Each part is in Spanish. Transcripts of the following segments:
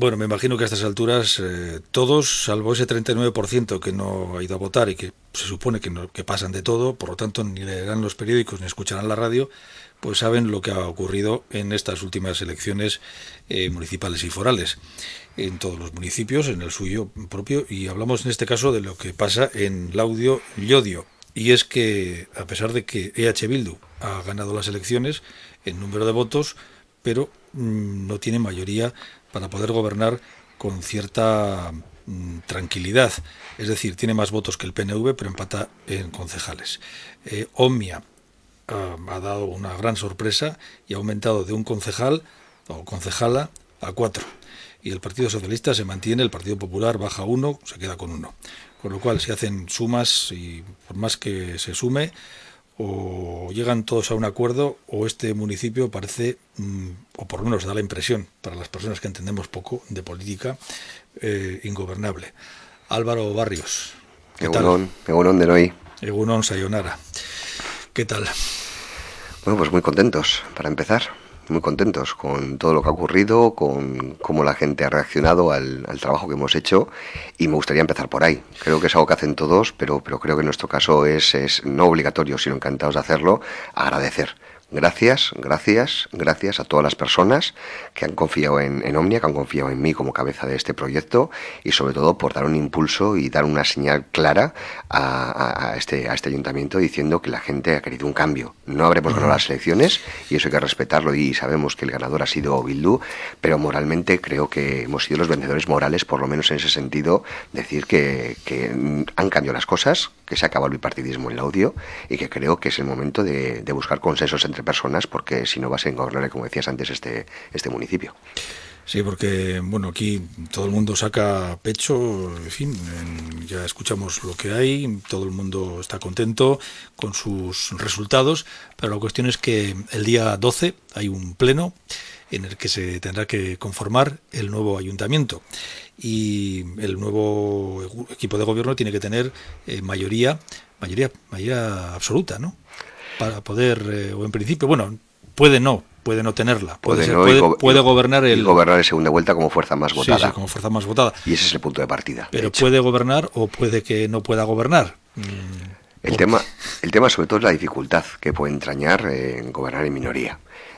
Bueno, me imagino que a estas alturas todos, salvo ese 39% que no ha ido a votar y que se supone que pasan de todo, por lo tanto ni leerán los periódicos ni escucharán la radio, pues saben lo que ha ocurrido en estas últimas elecciones municipales y forales, en todos los municipios, en el suyo propio, y hablamos en este caso de lo que pasa en Laudio Llodio. Y es que, a pesar de que EH Bildu ha ganado las elecciones en número de votos, pero no tiene mayoría para poder gobernar con cierta tranquilidad. Es decir, tiene más votos que el PNV, pero empata en concejales. Omnia ha dado una gran sorpresa y ha aumentado de un concejal o concejala a 4. Y el Partido Socialista se mantiene, el Partido Popular baja 1, se queda con 1. Con lo cual, si hacen sumas y por más que se sume, o llegan todos a un acuerdo o este municipio parece, o por lo menos da la impresión, para las personas que entendemos poco de política, ingobernable. Álvaro Barrios, ¿qué tal? Egunon de hoy. Egunon Sayonara. ¿Qué tal? Bueno, pues muy contentos, para empezar. Muy contentos con todo lo que ha ocurrido, con cómo la gente ha reaccionado al trabajo que hemos hecho, y me gustaría empezar por ahí. Creo que es algo que hacen todos, pero creo que en nuestro caso es no obligatorio, sino encantados de hacerlo, agradecer. Gracias a todas las personas que han confiado en Omnia, que han confiado en mí como cabeza de este proyecto, y sobre todo por dar un impulso y dar una señal clara a este ayuntamiento, diciendo que la gente ha querido un cambio. No habremos ganado las elecciones y eso hay que respetarlo, y sabemos que el ganador ha sido Bildu, pero moralmente creo que hemos sido los vencedores morales, por lo menos en ese sentido, decir que han cambiado las cosas, que se ha acabado el bipartidismo en Laudio, y que creo que es el momento de buscar consensos entre personas, porque si no va a ser ingobernable, como decías antes, este municipio. Sí, porque bueno, aquí todo el mundo saca pecho, en fin, ya escuchamos lo que hay, todo el mundo está contento con sus resultados, pero la cuestión es que el día 12 hay un pleno en el que se tendrá que conformar el nuevo ayuntamiento, y el nuevo equipo de gobierno tiene que tener mayoría absoluta, ¿no? Para poder, o en principio, bueno, puede no tenerla, puede gobernar y gobernar en segunda vuelta como fuerza más votada. Sí, como fuerza más votada. Y ese es el punto de partida. Pero puede gobernar o puede que no pueda gobernar. El tema sobre todo es la dificultad que puede entrañar gobernar en minoría.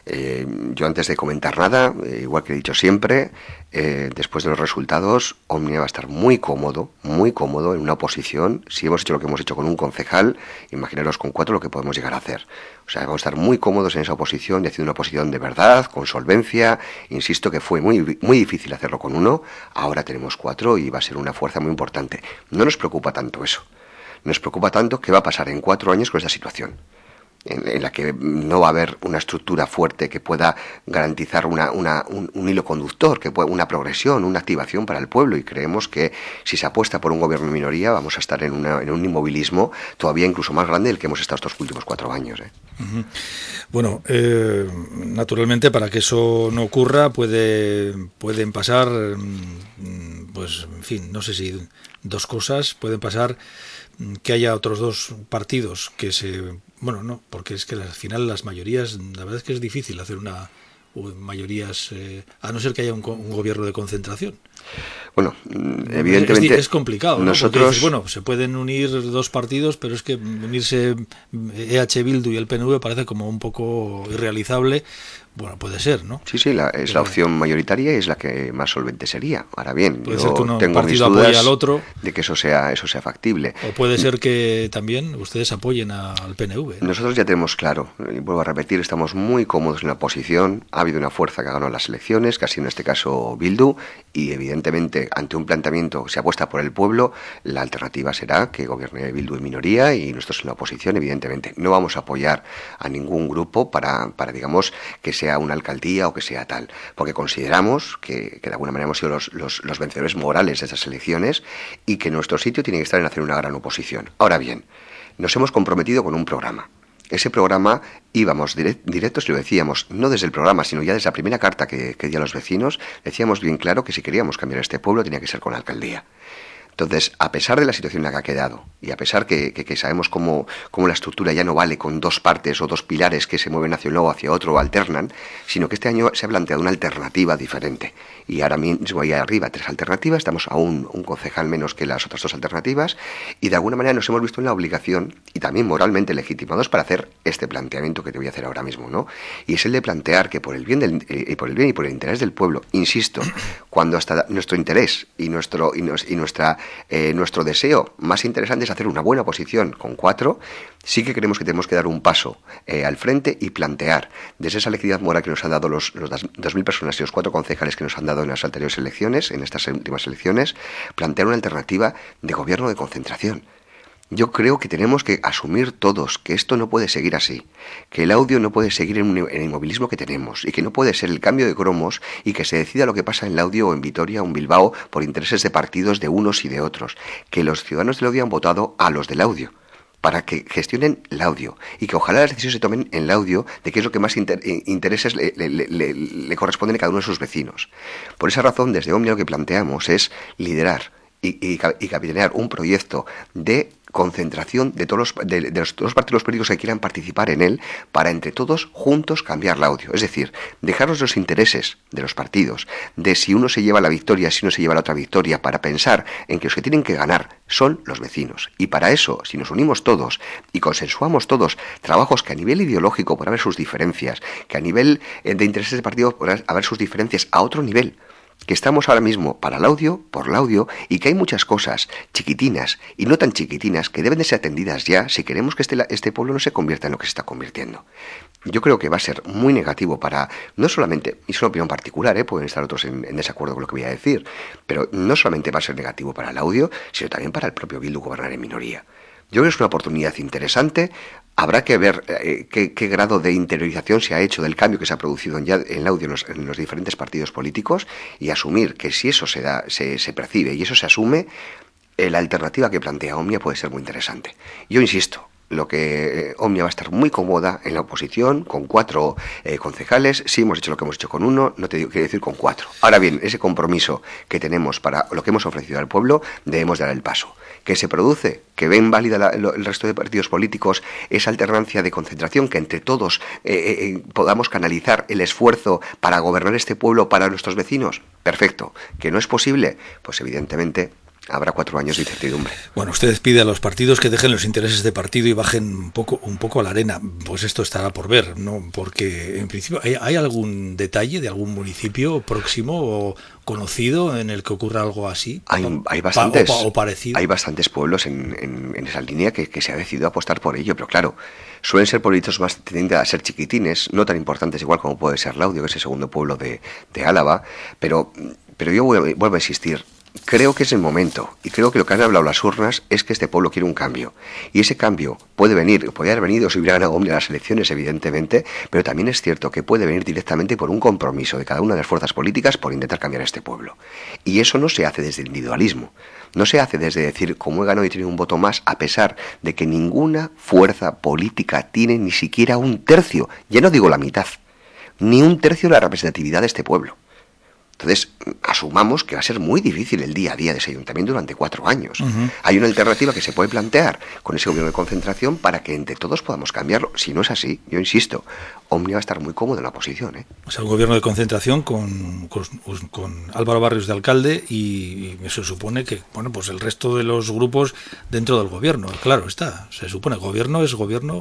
Yo antes de comentar nada, igual que he dicho siempre, después de los resultados, Omnia va a estar muy cómodo en una oposición. Si hemos hecho lo que hemos hecho con un concejal, imaginaros con 4 lo que podemos llegar a hacer. O sea, vamos a estar muy cómodos en esa oposición y haciendo una oposición de verdad, con solvencia. Insisto que fue muy, muy difícil hacerlo con 1, ahora tenemos 4 y va a ser una fuerza muy importante. No nos preocupa tanto eso. Nos preocupa tanto qué va a pasar en 4 años con esta situación, en la que no va a haber una estructura fuerte que pueda garantizar un hilo conductor, que pueda, una progresión, una activación para el pueblo, y creemos que si se apuesta por un gobierno de minoría vamos a estar en un inmovilismo todavía incluso más grande del que hemos estado estos últimos 4 años. Uh-huh. Bueno, naturalmente para que eso no ocurra pueden pasar, pues en fin, no sé si 2 cosas. Pueden pasar que haya otros 2 partidos que bueno, no, porque es que al final las mayorías, la verdad es que es difícil hacer mayorías, a no ser que haya un gobierno de concentración. Bueno, evidentemente es complicado, ¿no? Nosotros, dices, bueno, se pueden unir 2 partidos, pero es que unirse EH Bildu y el PNV parece como un poco irrealizable. Bueno, puede ser, ¿no? Sí, es la opción mayoritaria y es la que más solvente sería. Ahora bien, puede ser que un tengo mis partido dudas apoye al otro, de que eso sea factible. O puede ser que también ustedes apoyen al PNV, ¿no? Nosotros ya tenemos claro, y vuelvo a repetir, estamos muy cómodos en la oposición. Ha habido una fuerza que ha ganado las elecciones, que ha sido en este caso Bildu, y evidentemente ante un planteamiento que se apuesta por el pueblo, la alternativa será que gobierne Bildu en minoría y nosotros en la oposición. Evidentemente no vamos a apoyar a ningún grupo para digamos, que sea una alcaldía o que sea tal, porque consideramos que de alguna manera hemos sido los vencedores morales de esas elecciones, y que nuestro sitio tiene que estar en hacer una gran oposición. Ahora bien, nos hemos comprometido con un programa. Ese programa íbamos directos y lo decíamos, no desde el programa, sino ya desde la primera carta que di a los vecinos. Decíamos bien claro que si queríamos cambiar este pueblo tenía que ser con la alcaldía. Entonces, a pesar de la situación en la que ha quedado, y a pesar que sabemos cómo la estructura ya no vale con dos partes o dos pilares que se mueven hacia un lado o hacia otro o alternan, sino que este año se ha planteado una alternativa diferente. Y ahora mismo ahí arriba 3 alternativas, estamos a un concejal menos que las otras 2 alternativas, y de alguna manera nos hemos visto en la obligación, y también moralmente legitimados, para hacer este planteamiento que te voy a hacer ahora mismo, ¿no? Y es el de plantear que por el bien y por el interés del pueblo, insisto, cuando hasta nuestro interés y nuestro deseo más interesante es hacer una buena posición con 4, sí que creemos que tenemos que dar un paso al frente y plantear, desde esa legitimidad moral que nos han dado los 2.000 personas y los 4 concejales que nos han dado en las anteriores elecciones, en estas últimas elecciones, plantear una alternativa de gobierno de concentración. Yo creo que tenemos que asumir todos que esto no puede seguir así, que el audio no puede seguir en el inmovilismo que tenemos y que no puede ser el cambio de cromos y que se decida lo que pasa en el audio o en Vitoria o en Bilbao por intereses de partidos de unos y de otros, que los ciudadanos del audio han votado a los del audio para que gestionen el audio y que ojalá las decisiones se tomen en el audio de qué es lo que más intereses le corresponden a cada uno de sus vecinos. Por esa razón, desde Omnia lo que planteamos es liderar y capitanear un proyecto de concentración de todos los partidos políticos que quieran participar en él para entre todos juntos cambiar el audio. Es decir, dejarnos los intereses de los partidos, de si uno se lleva la victoria, si uno se lleva la otra victoria, para pensar en que los que tienen que ganar son los vecinos. Y para eso, si nos unimos todos y consensuamos todos trabajos que a nivel ideológico por haber sus diferencias, que a nivel de intereses de partidos por haber sus diferencias a otro nivel, que estamos ahora mismo para el audio, por el audio, y que hay muchas cosas chiquitinas y no tan chiquitinas que deben de ser atendidas ya si queremos que este pueblo no se convierta en lo que se está convirtiendo. Yo creo que va a ser muy negativo para, no solamente, y es una opinión particular, pueden estar otros en desacuerdo con lo que voy a decir, pero no solamente va a ser negativo para el audio, sino también para el propio Bildu gobernar en minoría. Yo creo que es una oportunidad interesante. Habrá que ver qué grado de interiorización se ha hecho del cambio que se ha producido en el audio en los diferentes partidos políticos y asumir que si eso se percibe y eso se asume, la alternativa que plantea Omnia puede ser muy interesante. Yo insisto, lo que Omnia va a estar muy cómoda en la oposición, con 4 concejales. Si hemos hecho lo que hemos hecho con 1, no te quiero decir con 4. Ahora bien, ese compromiso que tenemos para lo que hemos ofrecido al pueblo, debemos dar el paso. Que se produce, que ven válida el resto de partidos políticos esa alternancia de concentración, que entre todos podamos canalizar el esfuerzo para gobernar este pueblo para nuestros vecinos. Perfecto. ¿Que no es posible? Pues evidentemente habrá 4 años de incertidumbre. Bueno, usted pide a los partidos que dejen los intereses de partido y bajen un poco a la arena. Pues esto estará por ver, ¿no? Porque en principio ¿hay algún detalle de algún municipio próximo o conocido en el que ocurra algo así? Hay bastantes o parecido. Hay bastantes pueblos en esa línea que se ha decidido apostar por ello, pero claro, suelen ser pueblitos más tendientes a ser chiquitines, no tan importantes igual como puede ser Laudio, que es el segundo pueblo de Álava, pero yo vuelvo a insistir. Creo que es el momento, y creo que lo que han hablado las urnas es que este pueblo quiere un cambio. Y ese cambio puede haber venido si hubiera ganado Omnia las elecciones, evidentemente, pero también es cierto que puede venir directamente por un compromiso de cada una de las fuerzas políticas por intentar cambiar a este pueblo. Y eso no se hace desde el individualismo, no se hace desde decir, como he ganado y he tenido un voto más, a pesar de que ninguna fuerza política tiene ni siquiera un tercio, ya no digo la mitad, ni un tercio de la representatividad de este pueblo. Entonces, asumamos que va a ser muy difícil el día a día de ese ayuntamiento durante 4 años. Uh-huh. Hay una alternativa que se puede plantear con ese gobierno de concentración para que entre todos podamos cambiarlo. Si no es así, yo insisto, Omnia va a estar muy cómodo en la oposición. O sea, un gobierno de concentración con Álvaro Barrios de alcalde y se supone que, bueno, pues el resto de los grupos dentro del gobierno. Claro está, se supone gobierno, es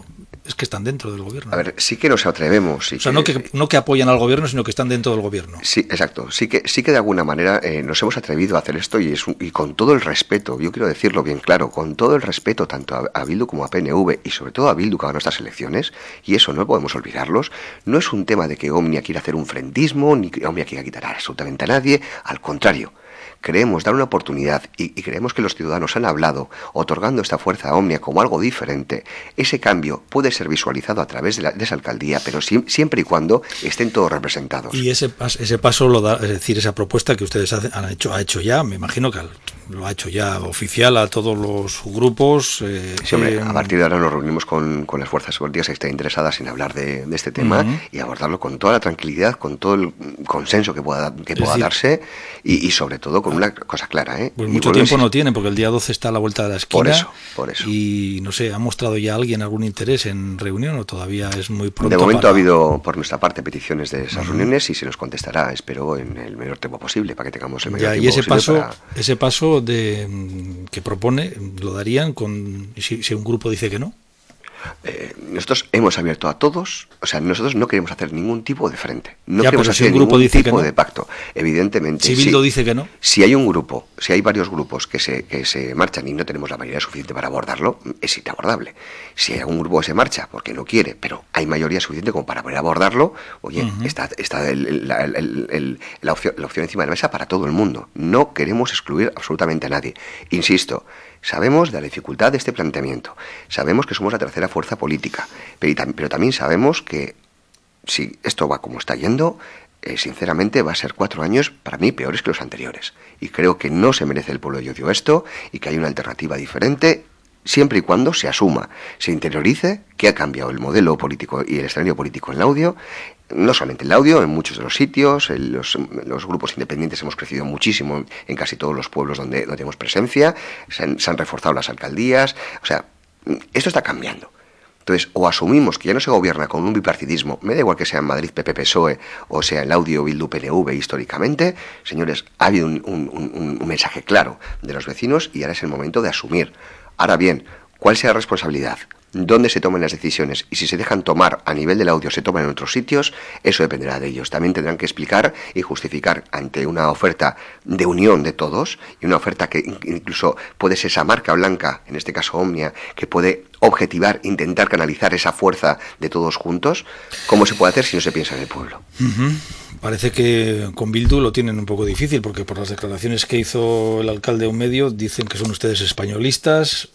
que están dentro del gobierno. A ver, sí que nos atrevemos. Sí, o sea, no que apoyan al gobierno, sino que están dentro del gobierno. Sí, exacto. Sí que de alguna manera nos hemos atrevido a hacer esto y con todo el respeto, yo quiero decirlo bien claro, con todo el respeto tanto a Bildu como a PNV y sobre todo a Bildu que ganó estas elecciones, y eso no podemos olvidarlos, no es un tema de que Omnia quiera hacer un frentismo, ni que Omnia quiera quitar absolutamente a nadie, al contrario. Creemos dar una oportunidad y creemos que los ciudadanos han hablado, otorgando esta fuerza a Omnia como algo diferente. Ese cambio puede ser visualizado a través de esa alcaldía, pero siempre y cuando estén todos representados. Y ese paso lo da, es decir, esa propuesta que ustedes ha hecho ya, me imagino que lo ha hecho ya oficial a todos los grupos. Sí, hombre, a partir de ahora nos reunimos con las fuerzas políticas que estén interesadas en hablar de este tema y abordarlo con toda la tranquilidad, con todo el consenso que pueda darse y sobre todo con una cosa clara. Pues mucho tiempo no tienen, porque el día 12 está a la vuelta de la esquina. Por eso. Y no sé, ¿ha mostrado ya alguien algún interés en reunión o todavía es muy pronto? De momento ha habido por nuestra parte peticiones de esas reuniones y se nos contestará, espero, en el menor tiempo posible, para que tengamos el mayor tiempo posible. Y ese paso que propone, ¿lo darían si un grupo dice que no? Nosotros hemos abierto a todos, o sea, nosotros no queremos hacer ningún tipo de frente, no ya, queremos hacer ningún tipo de pacto, evidentemente. Si Bildu dice que no. Si hay un grupo, si hay varios grupos que se marchan y no tenemos la mayoría suficiente para abordarlo, es inabordable. Si hay algún grupo que se marcha porque no quiere, pero hay mayoría suficiente como para poder abordarlo, oye, está la opción encima de la mesa para todo el mundo. No queremos excluir absolutamente a nadie. Insisto, sabemos de la dificultad de este planteamiento, sabemos que somos la tercera fuerza política, pero también sabemos que si esto va como está yendo, sinceramente va a ser 4 años para mí peores que los anteriores. Y creo que no se merece el pueblo de Llodio esto y que hay una alternativa diferente, siempre y cuando se asuma, se interiorice que ha cambiado el modelo político y el escenario político en el audio. No solamente el audio, en muchos de los sitios, los grupos independientes hemos crecido muchísimo en casi todos los pueblos donde tenemos presencia, se han reforzado las alcaldías, o sea, esto está cambiando. Entonces, o asumimos que ya no se gobierna con un bipartidismo, me da igual que sea en Madrid PP-PSOE o sea el audio Bildu-PNV históricamente, señores, ha habido un mensaje claro de los vecinos y ahora es el momento de asumir. Ahora bien, ¿cuál sea la responsabilidad? ¿Dónde se tomen las decisiones? Y si se dejan tomar a nivel del audio, se toman en otros sitios, eso dependerá de ellos. También tendrán que explicar y justificar ante una oferta de unión de todos y una oferta que incluso puede ser esa marca blanca, en este caso Omnia, que puede objetivar, intentar canalizar esa fuerza de todos juntos. ¿Cómo se puede hacer si no se piensa en el pueblo? Parece que con Bildu lo tienen un poco difícil, porque por las declaraciones que hizo el alcalde de un medio, dicen que son ustedes españolistas,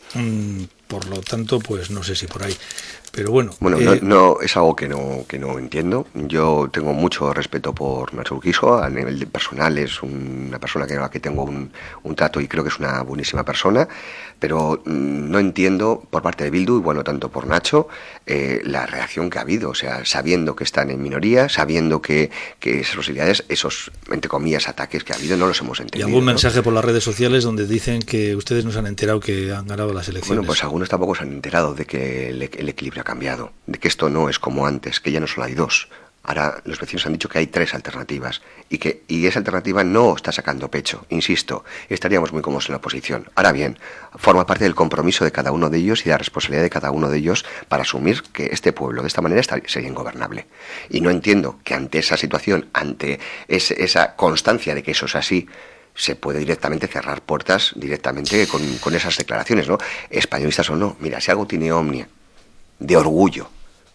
por lo tanto, pues no sé si por ahí. Pero bueno, no es algo que no entiendo. Yo tengo mucho respeto por Nacho Urquijo, a nivel personal es una persona con la que tengo un trato y creo que es una buenísima persona, pero no entiendo por parte de Bildu, y bueno, tanto por Nacho, la reacción que ha habido, o sea, sabiendo que están en minoría, sabiendo que esas posibilidades, esos, entre comillas, ataques que ha habido, no los hemos entendido. Y algún mensaje por las redes sociales donde dicen que ustedes no se han enterado que han ganado las elecciones. Bueno, pues algunos tampoco se han enterado de que el equilibrio ha cambiado, de que esto no es como antes, que ya no solo hay 2. Ahora los vecinos han dicho que hay 3 alternativas y esa alternativa no está sacando pecho. Insisto, estaríamos muy cómodos en la oposición. Ahora bien, forma parte del compromiso de cada uno de ellos y de la responsabilidad de cada uno de ellos para asumir que este pueblo de esta manera sería ingobernable. Y no entiendo que ante esa situación, ante esa constancia de que eso es así, se puede directamente cerrar puertas directamente con esas declaraciones, ¿no? Españolistas o no. Mira, si algo tiene Omnia de orgullo,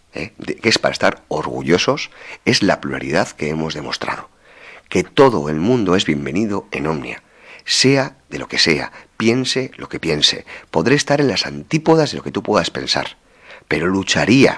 que es para estar orgullosos, es la pluralidad que hemos demostrado. Que todo el mundo es bienvenido en Omnia, sea de lo que sea, piense lo que piense. Podré estar en las antípodas de lo que tú puedas pensar, pero lucharía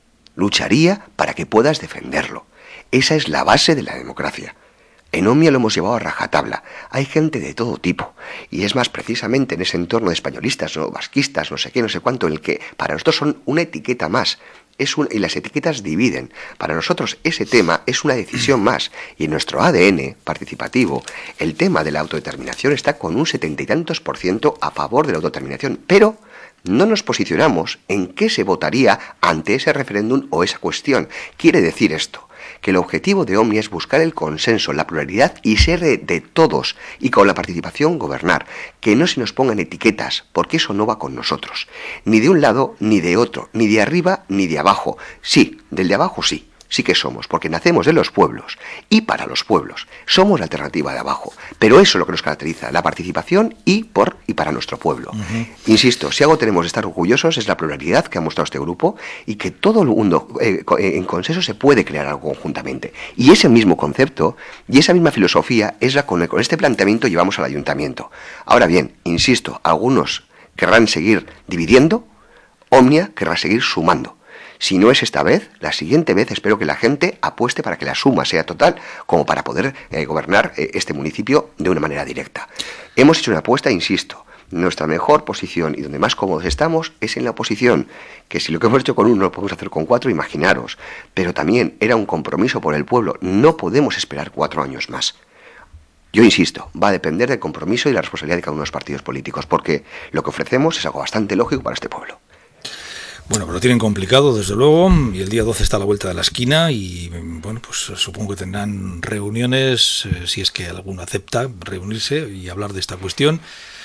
para que puedas defenderlo. Esa es la base de la democracia. En Omnia lo hemos llevado a rajatabla. Hay gente de todo tipo. Y es más, precisamente en ese entorno de españolistas, no vasquistas, no sé qué, no sé cuánto, en el que para nosotros son una etiqueta más. Y las etiquetas dividen. Para nosotros ese tema es una decisión más. Y en nuestro ADN participativo, el tema de la autodeterminación está con un 70 y tantos % a favor de la autodeterminación. Pero no nos posicionamos en qué se votaría ante ese referéndum o esa cuestión. Quiere decir esto, que el objetivo de Omnia es buscar el consenso, la pluralidad y ser de todos, y con la participación gobernar, que no se nos pongan etiquetas, porque eso no va con nosotros, ni de un lado ni de otro, ni de arriba ni de abajo. Sí, del de abajo sí que somos, porque nacemos de los pueblos y para los pueblos. Somos la alternativa de abajo, pero eso es lo que nos caracteriza, la participación y para nuestro pueblo. Insisto, si algo tenemos de estar orgullosos es la pluralidad que ha mostrado este grupo y que todo el mundo en consenso se puede crear algo conjuntamente. Y ese mismo concepto y esa misma filosofía es la con este planteamiento llevamos al ayuntamiento. Ahora bien, insisto, algunos querrán seguir dividiendo, Omnia querrá seguir sumando. Si no es esta vez, la siguiente vez espero que la gente apueste para que la suma sea total, como para poder gobernar este municipio de una manera directa. Hemos hecho una apuesta, insisto. Nuestra mejor posición y donde más cómodos estamos es en la oposición, que si lo que hemos hecho con uno lo podemos hacer con 4, imaginaros. Pero también era un compromiso por el pueblo. No podemos esperar 4 años más. Yo insisto, va a depender del compromiso y la responsabilidad de cada uno de los partidos políticos, porque lo que ofrecemos es algo bastante lógico para este pueblo. Bueno, pero lo tienen complicado, desde luego, y el día 12 está a la vuelta de la esquina y, bueno, pues supongo que tendrán reuniones, si es que alguno acepta reunirse y hablar de esta cuestión.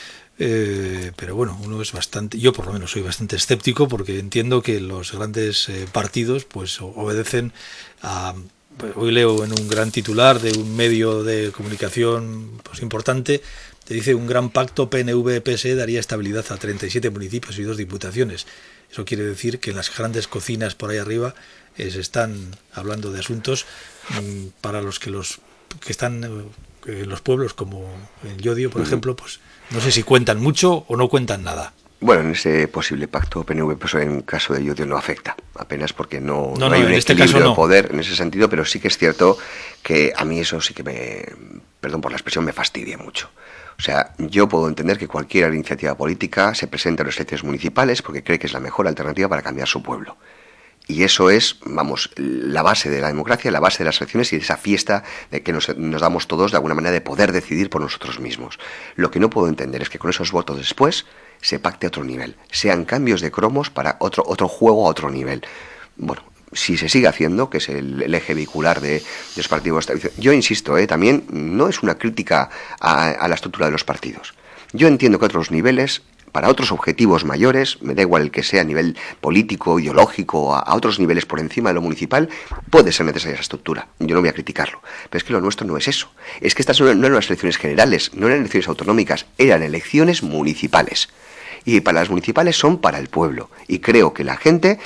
Pero bueno, uno es bastante, yo por lo menos soy bastante escéptico, porque entiendo que los grandes partidos pues obedecen a... Hoy leo en un gran titular de un medio de comunicación pues importante, te dice: un gran pacto PNV-PSE daría estabilidad a 37 municipios y 2 diputaciones. Eso quiere decir que en las grandes cocinas por ahí arriba se están hablando de asuntos para los que están en los pueblos, como en Llodio, por ejemplo, pues no sé si cuentan mucho o no cuentan nada. Bueno, en ese posible pacto PNV-PSOE en caso de Llodio no afecta, apenas porque no hay un este equilibrio caso de poder en ese sentido, pero sí que es cierto que a mí eso sí que perdón por la expresión, me fastidia mucho. O sea, yo puedo entender que cualquier iniciativa política se presente a las elecciones municipales porque cree que es la mejor alternativa para cambiar su pueblo. Y eso es, vamos, la base de la democracia, la base de las elecciones y de esa fiesta de que nos damos todos de alguna manera de poder decidir por nosotros mismos. Lo que no puedo entender es que con esos votos después se pacte a otro nivel, sean cambios de cromos para otro juego a otro nivel. Bueno, si se sigue haciendo, que es el eje vehicular de los partidos. Yo insisto, también no es una crítica a la estructura de los partidos. Yo entiendo que otros niveles, para otros objetivos mayores, me da igual el que sea a nivel político, ideológico, a otros niveles por encima de lo municipal, puede ser necesaria esa estructura. Yo no voy a criticarlo. Pero es que lo nuestro no es eso. Es que estas no eran las elecciones generales, no eran elecciones autonómicas, eran elecciones municipales. Y para las municipales son para el pueblo. Y creo que la gente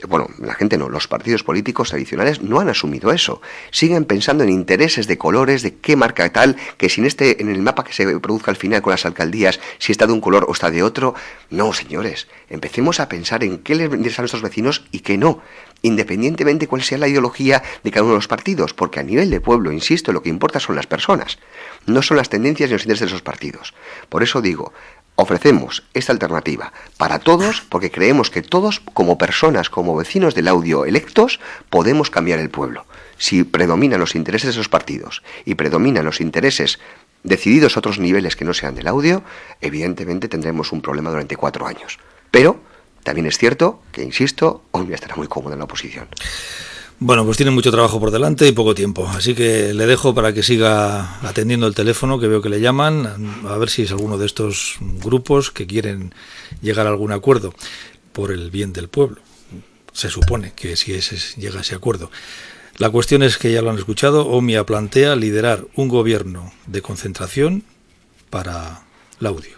no, los partidos políticos tradicionales no han asumido eso. Siguen pensando en intereses de colores, de qué marca tal, que si en el mapa que se produzca al final con las alcaldías, si está de un color o está de otro. No, señores, empecemos a pensar en qué les interesa a nuestros vecinos y qué no, independientemente de cuál sea la ideología de cada uno de los partidos, porque a nivel de pueblo, insisto, lo que importa son las personas, no son las tendencias ni los intereses de esos partidos. Por eso digo, ofrecemos esta alternativa para todos, porque creemos que todos, como personas, como vecinos del Laudio electos, podemos cambiar el pueblo. Si predominan los intereses de esos partidos y predominan los intereses decididos a otros niveles que no sean del Laudio, evidentemente tendremos un problema durante 4 años. Pero también es cierto que, insisto, hoy estará muy cómodo en la oposición. Bueno, pues tiene mucho trabajo por delante y poco tiempo, así que le dejo para que siga atendiendo el teléfono, que veo que le llaman, a ver si es alguno de estos grupos que quieren llegar a algún acuerdo por el bien del pueblo. Se supone que si llega a ese acuerdo. La cuestión es que ya lo han escuchado, OMIA plantea liderar un gobierno de concentración para Laudio.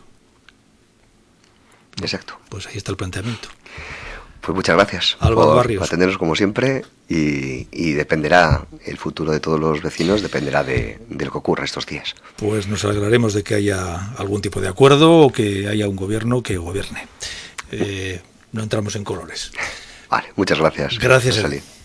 Exacto. Pues ahí está el planteamiento. Pues muchas gracias por atendernos como siempre y dependerá, el futuro de todos los vecinos dependerá de lo que ocurra estos días. Pues nos alegraremos de que haya algún tipo de acuerdo o que haya un gobierno que gobierne. No entramos en colores. Vale, muchas gracias. Gracias, Eli.